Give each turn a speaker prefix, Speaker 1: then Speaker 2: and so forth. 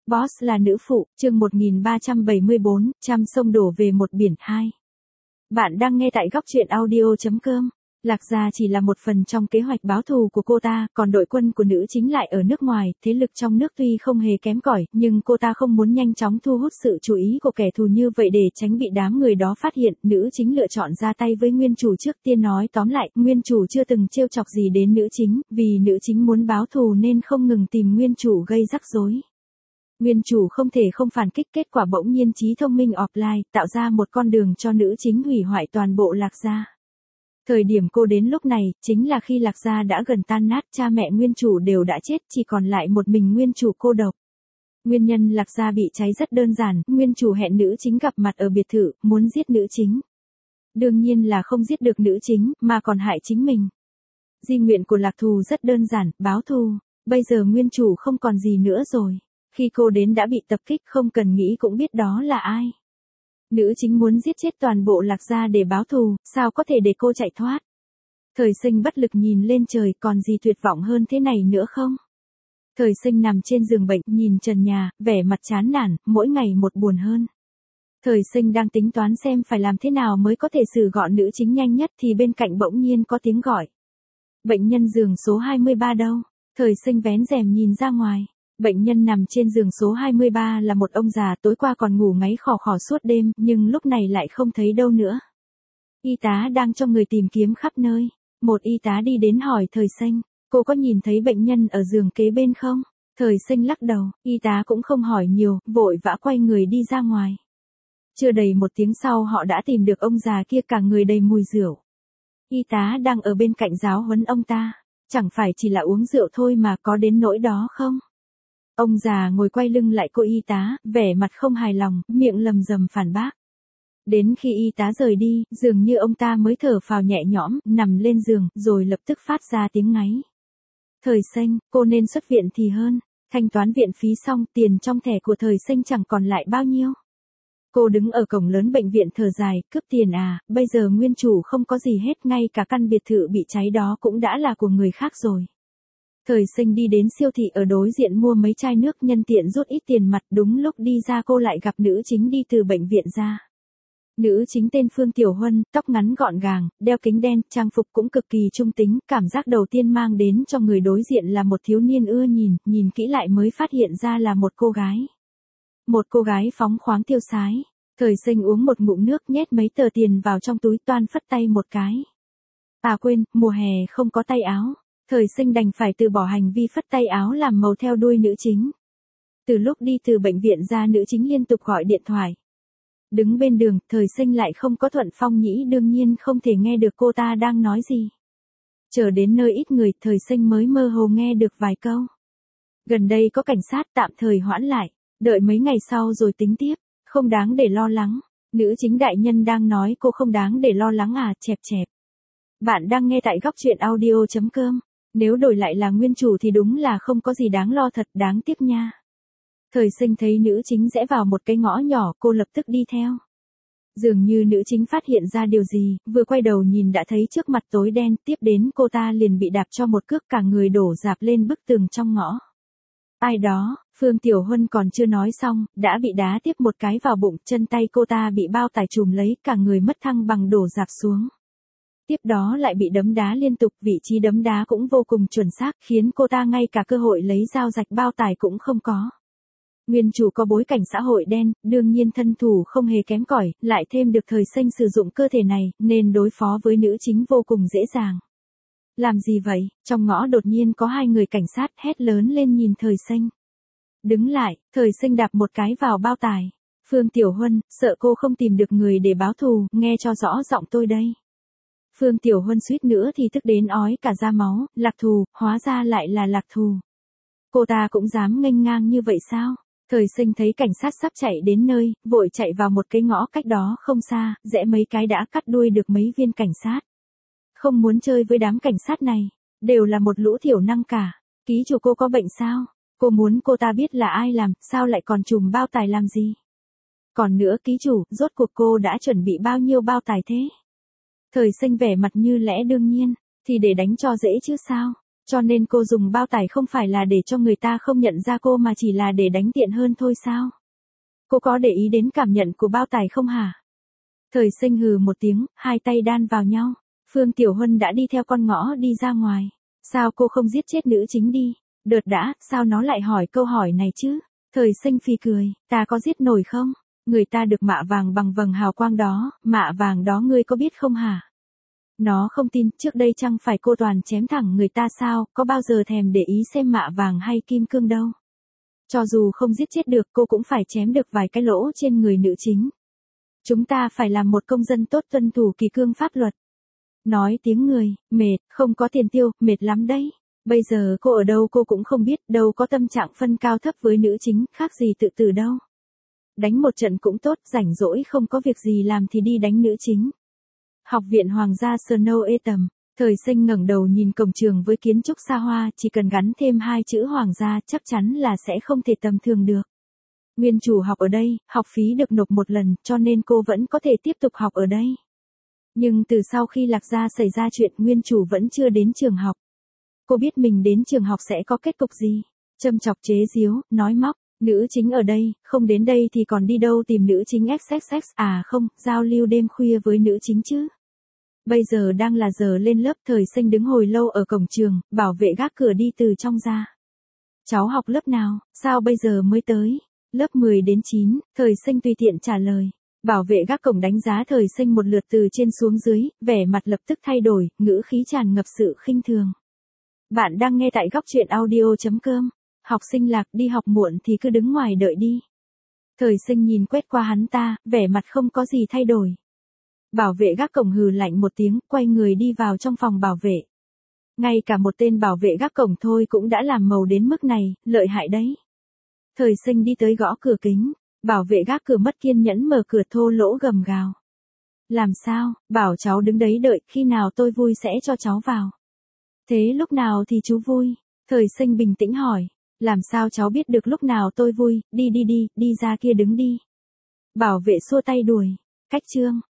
Speaker 1: Boss là nữ phụ, chương 1374, trăm sông đổ về một biển 2. Bạn đang nghe tại góc truyện audio.com. Lạc Gia chỉ là một phần trong kế hoạch báo thù của cô ta, còn đội quân của nữ chính lại ở nước ngoài, thế lực trong nước tuy không hề kém cỏi, nhưng cô ta không muốn nhanh chóng thu hút sự chú ý của kẻ thù như vậy để tránh bị đám người đó phát hiện, nữ chính lựa chọn ra tay với nguyên chủ trước tiên. Nói tóm lại, nguyên chủ chưa từng trêu chọc gì đến nữ chính, vì nữ chính muốn báo thù nên không ngừng tìm nguyên chủ gây rắc rối. Nguyên chủ không thể không phản kích, kết quả bỗng nhiên trí thông minh offline, tạo ra một con đường cho nữ chính hủy hoại toàn bộ Lạc Gia. Thời điểm cô đến lúc này, chính là khi Lạc Gia đã gần tan nát, cha mẹ nguyên chủ đều đã chết, chỉ còn lại một mình nguyên chủ cô độc. Nguyên nhân Lạc Gia bị cháy rất đơn giản, nguyên chủ hẹn nữ chính gặp mặt ở biệt thự, muốn giết nữ chính. Đương nhiên là không giết được nữ chính, mà còn hại chính mình. Di nguyện của Lạc Thù rất đơn giản, báo thù. Bây giờ nguyên chủ không còn gì nữa rồi. Khi cô đến đã bị tập kích, không cần nghĩ cũng biết đó là ai. Nữ chính muốn giết chết toàn bộ Lạc Gia để báo thù, sao có thể để cô chạy thoát. Thời Sinh bất lực nhìn lên trời, còn gì tuyệt vọng hơn thế này nữa không? Thời Sinh nằm trên giường bệnh, nhìn trần nhà, vẻ mặt chán nản, mỗi ngày một buồn hơn. Thời Sinh đang tính toán xem phải làm thế nào mới có thể xử gọn nữ chính nhanh nhất thì bên cạnh bỗng nhiên có tiếng gọi. Bệnh nhân giường số 23 đâu? Thời Sinh vén rèm nhìn ra ngoài. Bệnh nhân nằm trên giường số 23 là một ông già, tối qua còn ngủ ngáy khò khò suốt đêm, nhưng lúc này lại không thấy đâu nữa. Y tá đang cho người tìm kiếm khắp nơi. Một y tá đi đến hỏi Thời Sinh, cô có nhìn thấy bệnh nhân ở giường kế bên không? Thời Sinh lắc đầu, y tá cũng không hỏi nhiều, vội vã quay người đi ra ngoài. Chưa đầy một tiếng sau họ đã tìm được ông già kia, cả người đầy mùi rượu. Y tá đang ở bên cạnh giáo huấn ông ta, chẳng phải chỉ là uống rượu thôi mà có đến nỗi đó không? Ông già ngồi quay lưng lại cô y tá, vẻ mặt không hài lòng, miệng lầm rầm phản bác. Đến khi y tá rời đi, dường như ông ta mới thở phào nhẹ nhõm, nằm lên giường, rồi lập tức phát ra tiếng ngáy. Thời Sinh, cô nên xuất viện thì hơn. Thanh toán viện phí xong, tiền trong thẻ của Thời Sinh chẳng còn lại bao nhiêu. Cô đứng ở cổng lớn bệnh viện thở dài, cướp tiền à, bây giờ nguyên chủ không có gì hết, ngay cả căn biệt thự bị cháy đó cũng đã là của người khác rồi. Thời Sinh đi đến siêu thị ở đối diện mua mấy chai nước, nhân tiện rút ít tiền mặt. Đúng lúc đi ra cô lại gặp nữ chính đi từ bệnh viện ra. Nữ chính tên Phương Tiểu Huân, tóc ngắn gọn gàng, đeo kính đen, trang phục cũng cực kỳ trung tính, cảm giác đầu tiên mang đến cho người đối diện là một thiếu niên ưa nhìn, nhìn kỹ lại mới phát hiện ra là một cô gái. Một cô gái phóng khoáng tiêu sái. Thời Sinh uống một ngụm nước, nhét mấy tờ tiền vào trong túi, toan phất tay một cái. À quên, mùa hè không có tay áo. Thời Sinh đành phải từ bỏ hành vi phất tay áo làm màu theo đuôi nữ chính. Từ lúc đi từ bệnh viện ra, nữ chính liên tục gọi điện thoại. Đứng bên đường, Thời Sinh lại không có thuận phong nhĩ, đương nhiên không thể nghe được cô ta đang nói gì. Chờ đến nơi ít người, Thời Sinh mới mơ hồ nghe được vài câu. Gần đây có cảnh sát, tạm thời hoãn lại, đợi mấy ngày sau rồi tính tiếp, không đáng để lo lắng. Nữ chính đại nhân đang nói cô không đáng để lo lắng à, chẹp chẹp. Bạn đang nghe tại góc truyện audio.com. Nếu đổi lại là nguyên chủ thì đúng là không có gì đáng lo thật, đáng tiếc nha. Thời Sinh thấy nữ chính rẽ vào một cái ngõ nhỏ, cô lập tức đi theo. Dường như nữ chính phát hiện ra điều gì, vừa quay đầu nhìn đã thấy trước mặt tối đen, tiếp đến cô ta liền bị đạp cho một cước, cả người đổ rạp lên bức tường trong ngõ. Ai đó? Phương Tiểu Huân còn chưa nói xong, đã bị đá tiếp một cái vào bụng, chân tay cô ta bị bao tải trùm lấy, cả người mất thăng bằng đổ rạp xuống. Tiếp đó lại bị đấm đá liên tục, vị trí đấm đá cũng vô cùng chuẩn xác, khiến cô ta ngay cả cơ hội lấy dao rạch bao tải cũng không có. Nguyên chủ có bối cảnh xã hội đen, đương nhiên thân thủ không hề kém cỏi, lại thêm được Thời Sinh sử dụng cơ thể này, nên đối phó với nữ chính vô cùng dễ dàng. Làm gì vậy? Trong ngõ đột nhiên có hai người cảnh sát hét lớn lên nhìn Thời Sinh. Đứng lại, Thời Sinh đạp một cái vào bao tải. Phương Tiểu Huân, sợ cô không tìm được người để báo thù, nghe cho rõ giọng tôi đây. Phương Tiểu Huân suýt nữa thì tức đến ói cả da máu, Lạc Thù, hóa ra lại là Lạc Thù. Cô ta cũng dám nghênh ngang như vậy sao? Thời Sinh thấy cảnh sát sắp chạy đến nơi, vội chạy vào một cái ngõ cách đó không xa, rẽ mấy cái đã cắt đuôi được mấy viên cảnh sát. Không muốn chơi với đám cảnh sát này, đều là một lũ thiểu năng cả. Ký chủ, cô có bệnh sao? Cô muốn cô ta biết là ai làm, sao lại còn trùm bao tải làm gì? Còn nữa ký chủ, rốt cuộc cô đã chuẩn bị bao nhiêu bao tải thế? Thời Sinh vẻ mặt như lẽ đương nhiên, thì để đánh cho dễ chứ sao? Cho nên cô dùng bao tải không phải là để cho người ta không nhận ra cô mà chỉ là để đánh tiện hơn thôi sao? Cô có để ý đến cảm nhận của bao tải không hả? Thời Sinh hừ một tiếng, hai tay đan vào nhau. Phương Tiểu Huân đã đi theo con ngõ đi ra ngoài. Sao cô không giết chết nữ chính đi? Đợt đã, sao nó lại hỏi câu hỏi này chứ? Thời Sinh phì cười, ta có giết nổi không? Người ta được mạ vàng bằng vầng hào quang đó, mạ vàng đó ngươi có biết không hả? Nó không tin, trước đây chẳng phải cô toàn chém thẳng người ta sao, có bao giờ thèm để ý xem mạ vàng hay kim cương đâu. Cho dù không giết chết được cô cũng phải chém được vài cái lỗ trên người nữ chính. Chúng ta phải làm một công dân tốt tuân thủ kỷ cương pháp luật. Nói tiếng người, mệt, không có tiền tiêu, mệt lắm đấy. Bây giờ cô ở đâu cô cũng không biết, đâu có tâm trạng phân cao thấp với nữ chính, khác gì tự tử đâu. Đánh một trận cũng tốt, rảnh rỗi không có việc gì làm thì đi đánh nữ chính. Học viện Hoàng gia Snow Etam. Thời Sinh ngẩng đầu nhìn cổng trường với kiến trúc xa hoa, chỉ cần gắn thêm hai chữ Hoàng gia chắc chắn là sẽ không thể tầm thường được. Nguyên chủ học ở đây, học phí được nộp một lần, cho nên cô vẫn có thể tiếp tục học ở đây. Nhưng từ sau khi Lạc Gia xảy ra chuyện, nguyên chủ vẫn chưa đến trường học. Cô biết mình đến trường học sẽ có kết cục gì. Châm chọc chế giễu, nói móc, nữ chính ở đây, không đến đây thì còn đi đâu tìm nữ chính XXX, à không, giao lưu đêm khuya với nữ chính chứ. Bây giờ đang là giờ lên lớp. Thời Sinh đứng hồi lâu ở cổng trường, bảo vệ gác cửa đi từ trong ra. Cháu học lớp nào, sao bây giờ mới tới? Lớp 10 đến 9, Thời Sinh tùy tiện trả lời. Bảo vệ gác cổng đánh giá Thời Sinh một lượt từ trên xuống dưới, vẻ mặt lập tức thay đổi, ngữ khí tràn ngập sự khinh thường. Bạn đang nghe tại góc truyện audio.com. Học sinh Lạc, đi học muộn thì cứ đứng ngoài đợi đi. Thời Sinh nhìn quét qua hắn ta, vẻ mặt không có gì thay đổi. Bảo vệ gác cổng hừ lạnh một tiếng, quay người đi vào trong phòng bảo vệ. Ngay cả một tên bảo vệ gác cổng thôi cũng đã làm màu đến mức này, lợi hại đấy. Thời Sinh đi tới gõ cửa kính, bảo vệ gác cửa mất kiên nhẫn mở cửa thô lỗ gầm gào. Làm sao, bảo cháu đứng đấy đợi, khi nào tôi vui sẽ cho cháu vào. Thế lúc nào thì chú vui? Thời Sinh bình tĩnh hỏi. Làm sao cháu biết được lúc nào tôi vui, đi ra kia đứng đi. Bảo vệ xua tay đuổi. Cách chương.